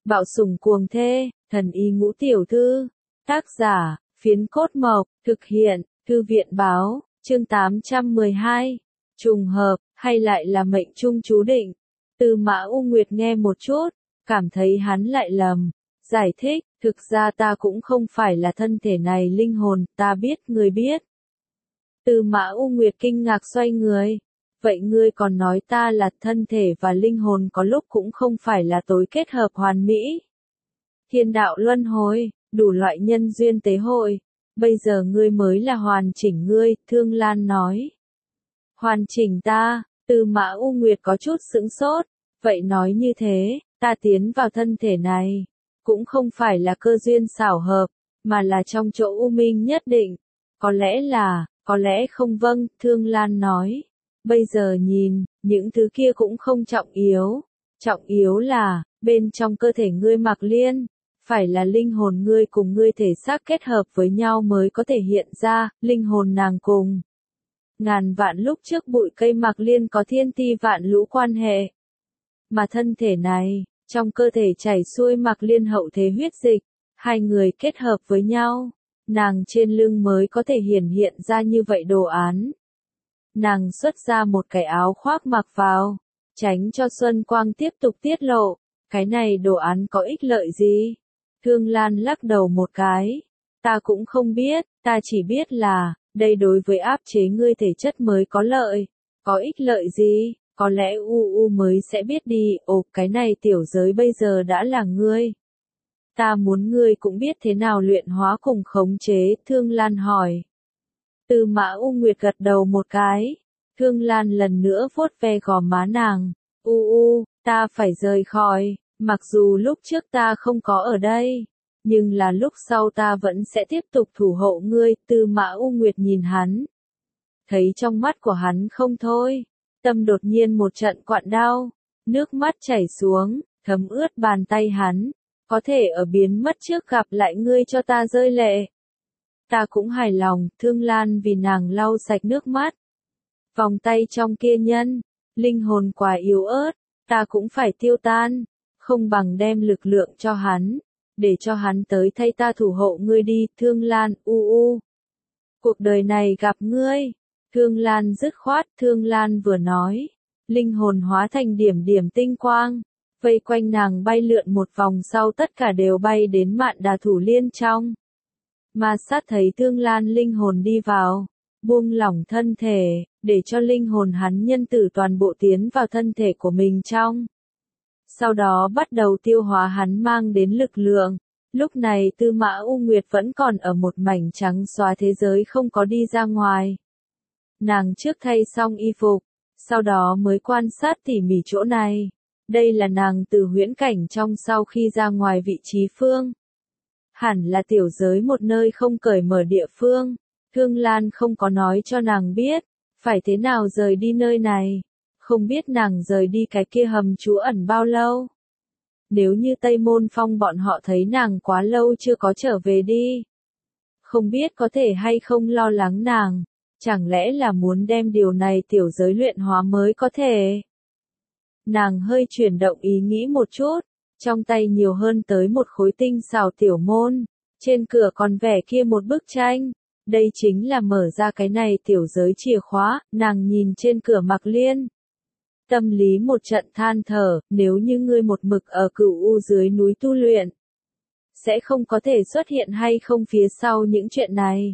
Bạo sủng cuồng thê, thần y ngũ tiểu thư. Tác giả, Phiến Cốt Mộc, thực hiện, Thư viện báo, chương 812. Trùng hợp, hay lại là mệnh trung chú định? Tư Mã U Nguyệt nghe một chút, cảm thấy hắn lại lầm. Giải thích, thực ra ta cũng không phải là thân thể này linh hồn, ta biết, ngươi biết. Tư Mã U Nguyệt kinh ngạc xoay người. Vậy ngươi còn nói ta là thân thể và linh hồn có lúc cũng không phải là tối kết hợp hoàn mỹ. Thiên đạo luân hồi, đủ loại nhân duyên tế hội. Bây giờ ngươi mới là hoàn chỉnh ngươi, Thương Lan nói. Hoàn chỉnh ta, Tư Mã U Nguyệt có chút sững sốt. Vậy nói như thế, ta tiến vào thân thể này, cũng không phải là cơ duyên xảo hợp, mà là trong chỗ u minh nhất định. Có lẽ không vâng, Thương Lan nói. Bây giờ nhìn, những thứ kia cũng không trọng yếu. Trọng yếu là, bên trong cơ thể ngươi Mạc Liên, phải là linh hồn ngươi cùng ngươi thể xác kết hợp với nhau mới có thể hiện ra, linh hồn nàng cùng. Ngàn vạn lúc trước bụi cây Mạc Liên có thiên ti vạn lũ quan hệ. Mà thân thể này, trong cơ thể chảy xuôi Mạc Liên hậu thế huyết dịch, hai người kết hợp với nhau, nàng trên lưng mới có thể hiển hiện ra như vậy đồ án. Nàng xuất ra một cái áo khoác mặc vào, tránh cho xuân quang tiếp tục tiết lộ. Cái này đồ án có ích lợi gì? Thương Lan lắc đầu một cái. Ta cũng không biết, ta chỉ biết là, đây đối với áp chế ngươi thể chất mới có lợi. Có ích lợi gì? Có lẽ U mới sẽ biết đi. Ồ, cái này tiểu giới bây giờ đã là ngươi. Ta muốn ngươi cũng biết thế nào luyện hóa cùng khống chế, Thương Lan hỏi. Tư Mã U Nguyệt gật đầu một cái. Thương Lan lần nữa vuốt ve gò má nàng. Ta phải rời khỏi, mặc dù lúc trước ta không có ở đây, nhưng là lúc sau ta vẫn sẽ tiếp tục thủ hộ ngươi. Tư Mã U Nguyệt nhìn hắn. Thấy trong mắt của hắn không thôi, tâm đột nhiên một trận quặn đau, nước mắt chảy xuống, thấm ướt bàn tay hắn. Có thể ở biến mất trước gặp lại ngươi cho ta rơi lệ. Ta cũng hài lòng, Thương Lan vì nàng lau sạch nước mắt. Vòng tay trong kia nhân, linh hồn quá yếu ớt, ta cũng phải tiêu tan, không bằng đem lực lượng cho hắn, để cho hắn tới thay ta thủ hộ ngươi đi, Thương Lan. Cuộc đời này gặp ngươi, Thương Lan dứt khoát. Thương Lan vừa nói, linh hồn hóa thành điểm điểm tinh quang, vây quanh nàng bay lượn một vòng sau tất cả đều bay đến Mạn Đà Thủ Liên trong. Ma Sát thấy Thương Lan linh hồn đi vào, buông lỏng thân thể, để cho linh hồn hắn nhân tử toàn bộ tiến vào thân thể của mình trong. Sau đó bắt đầu tiêu hóa hắn mang đến lực lượng. Lúc này Tư Mã U Nguyệt vẫn còn ở một mảnh trắng xóa thế giới không có đi ra ngoài. Nàng trước thay xong y phục, sau đó mới quan sát tỉ mỉ chỗ này. Đây là nàng từ huyễn cảnh trong sau khi ra ngoài vị trí phương. Hẳn là tiểu giới một nơi không cởi mở địa phương. Thương Lan không có nói cho nàng biết, phải thế nào rời đi nơi này. Không biết nàng rời đi cái kia hầm trú ẩn bao lâu. Nếu như Tây Môn Phong bọn họ thấy nàng quá lâu chưa có trở về đi. Không biết có thể hay không lo lắng nàng. Chẳng lẽ là muốn đem điều này tiểu giới luyện hóa mới có thể. Nàng hơi chuyển động ý nghĩ một chút. Trong tay nhiều hơn tới một khối tinh xảo tiểu môn. Trên cửa còn vẽ kia một bức tranh. Đây chính là mở ra cái này tiểu giới chìa khóa. Nàng nhìn trên cửa Mạc Liên. Tâm lý một trận than thở. Nếu như ngươi một mực ở Cửu U dưới núi tu luyện, sẽ không có thể xuất hiện hay không phía sau những chuyện này.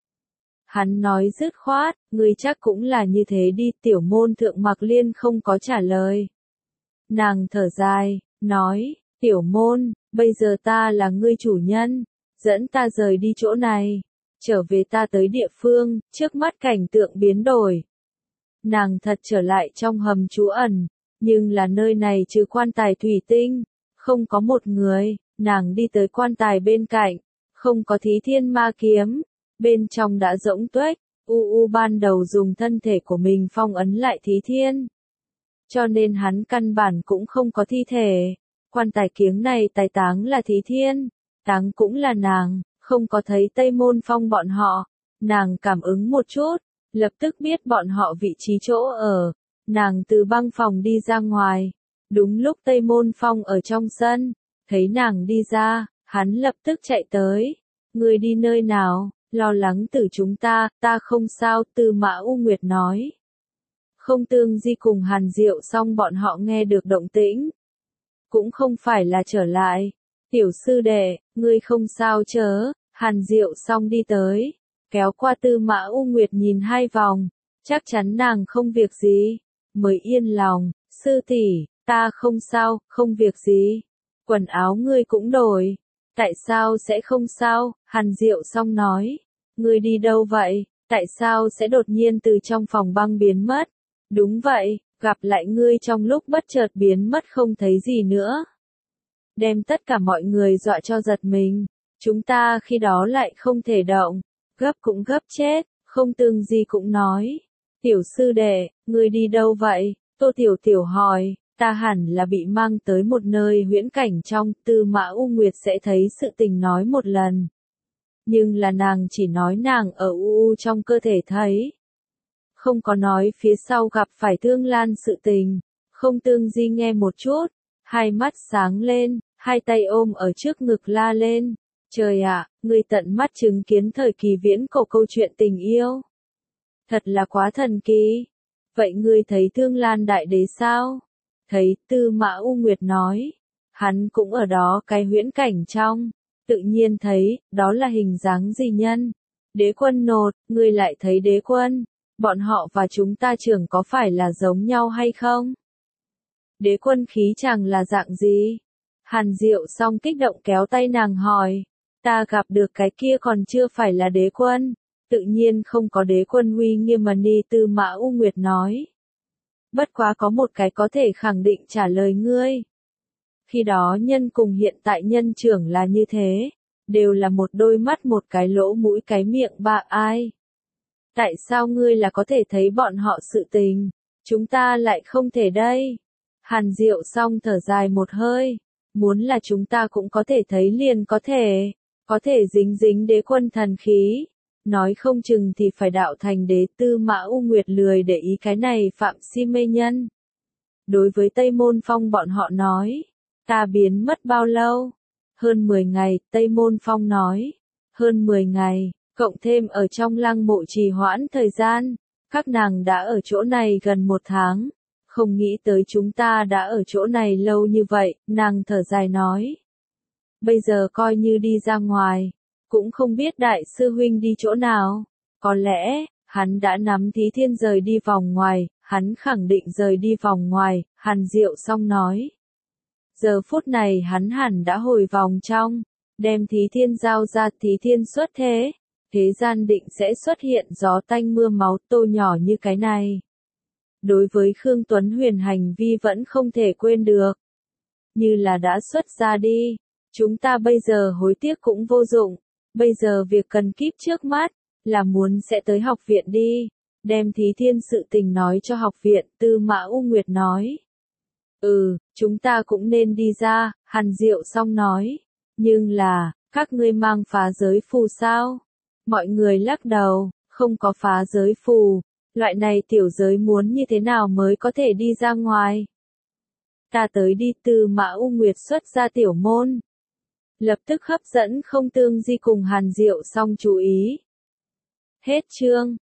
Hắn nói dứt khoát. Ngươi chắc cũng là như thế đi. Tiểu môn thượng Mạc Liên không có trả lời. Nàng thở dài, nói, tiểu môn, bây giờ ta là ngươi chủ nhân, dẫn ta rời đi chỗ này, trở về ta tới địa phương. Trước mắt cảnh tượng biến đổi. Nàng thật trở lại trong hầm trú ẩn, nhưng là nơi này trừ quan tài thủy tinh, không có một người. Nàng đi tới quan tài bên cạnh, không có Thí Thiên Ma kiếm, bên trong đã rỗng tuếch. Ban đầu dùng thân thể của mình phong ấn lại Thí Thiên, cho nên hắn căn bản cũng không có thi thể. Quan tài kiếng này tài táng là Thí Thiên, táng cũng là nàng, không có thấy Tây Môn Phong bọn họ. Nàng cảm ứng một chút, lập tức biết bọn họ vị trí chỗ ở. Nàng từ băng phòng đi ra ngoài, đúng lúc Tây Môn Phong ở trong sân. Thấy nàng đi ra, hắn lập tức chạy tới. Ngươi đi nơi nào, lo lắng từ chúng ta không sao, Tư Mã U Nguyệt nói. Không Tương Di cùng Hàn Diệu xong bọn họ nghe được động tĩnh. Cũng không phải là trở lại. Tiểu sư đệ, ngươi không sao chớ, Hàn Diệu xong đi tới. Kéo qua Tư Mã U Nguyệt nhìn hai vòng. Chắc chắn nàng không việc gì. Mới yên lòng, sư tỷ, ta không sao, không việc gì. Quần áo ngươi cũng đổi. Tại sao sẽ không sao? Hàn Diệu xong nói. Ngươi đi đâu vậy? Tại sao sẽ đột nhiên từ trong phòng băng biến mất? Đúng vậy, gặp lại ngươi trong lúc bất chợt biến mất không thấy gì nữa. Đem tất cả mọi người dọa cho giật mình. Chúng ta khi đó lại không thể động. Gấp cũng gấp chết, Không Tương Di cũng nói. Tiểu sư đệ, ngươi đi đâu vậy? Tô Tiểu Tiểu hỏi. Ta hẳn là bị mang tới một nơi huyễn cảnh trong, Tư Mã U Nguyệt sẽ thấy sự tình nói một lần. Nhưng là nàng chỉ nói nàng ở u trong cơ thể thấy. Không có nói phía sau gặp phải Thương Lan sự tình. Không Tương Di nghe một chút, hai mắt sáng lên, hai tay ôm ở trước ngực la lên. Trời ạ, ngươi tận mắt chứng kiến thời kỳ viễn cổ câu chuyện tình yêu. Thật là quá thần kỳ. Vậy ngươi thấy Thương Lan đại đế sao? Thấy, Tư Mã U Nguyệt nói. Hắn cũng ở đó cái huyễn cảnh trong. Tự nhiên thấy, đó là hình dáng gì nhân? Đế quân nột, ngươi lại thấy đế quân. Bọn họ và chúng ta trưởng có phải là giống nhau hay không? Đế quân khí chàng là dạng gì? Hàn Diệu xong kích động kéo tay nàng hỏi. Ta gặp được cái kia còn chưa phải là đế quân. Tự nhiên không có đế quân uy nghiêm mà ni, Tư Mã U Nguyệt nói. Bất quá có một cái có thể khẳng định trả lời ngươi. Khi đó nhân cùng hiện tại nhân trưởng là như thế. Đều là một đôi mắt một cái lỗ mũi cái miệng ba ai. Tại sao ngươi là có thể thấy bọn họ sự tình? Chúng ta lại không thể đây. Hàn Diệu xong thở dài một hơi. Muốn là chúng ta cũng có thể thấy liền có thể. Có thể dính dính đế quân thần khí. Nói không chừng thì phải đạo thành đế. Tư Mã U Nguyệt lười để ý cái này phạm si mê nhân. Đối với Tây Môn Phong bọn họ nói. Ta biến mất bao lâu? Hơn 10 ngày, Tây Môn Phong nói. Hơn 10 ngày, cộng thêm ở trong lăng mộ trì hoãn thời gian. Các nàng đã ở chỗ này gần 1 tháng. Không nghĩ tới chúng ta đã ở chỗ này lâu như vậy, nàng thở dài nói. Bây giờ coi như đi ra ngoài. Cũng không biết đại sư huynh đi chỗ nào. Có lẽ, hắn đã nắm Thí Thiên rời đi vòng ngoài, hắn khẳng định rời đi vòng ngoài, Hàn Diệu xong nói. Giờ phút này hắn hẳn đã hồi vòng trong, đem Thí Thiên giao ra, Thí Thiên xuất thế. Thế gian định sẽ xuất hiện gió tanh mưa máu tô nhỏ như cái này. Đối với Khương Tuấn Huyền hành vi vẫn không thể quên được. Như là đã xuất ra đi. Chúng ta bây giờ hối tiếc cũng vô dụng. Bây giờ việc cần kíp trước mắt, là muốn sẽ tới học viện đi. Đem Thí Thiên sự tình nói cho học viện, Tư Mã U Nguyệt nói. Chúng ta cũng nên đi ra, Hàn Diệu xong nói. Nhưng là, các ngươi mang phá giới phù sao? Mọi người lắc đầu, không có phá giới phù. Loại này tiểu giới muốn như thế nào mới có thể đi ra ngoài? Ta tới đi, Tư Mã U Nguyệt xuất ra tiểu môn. Lập tức hấp dẫn Không Tương Di cùng Hàn Diệu xong chú ý. Hết chương.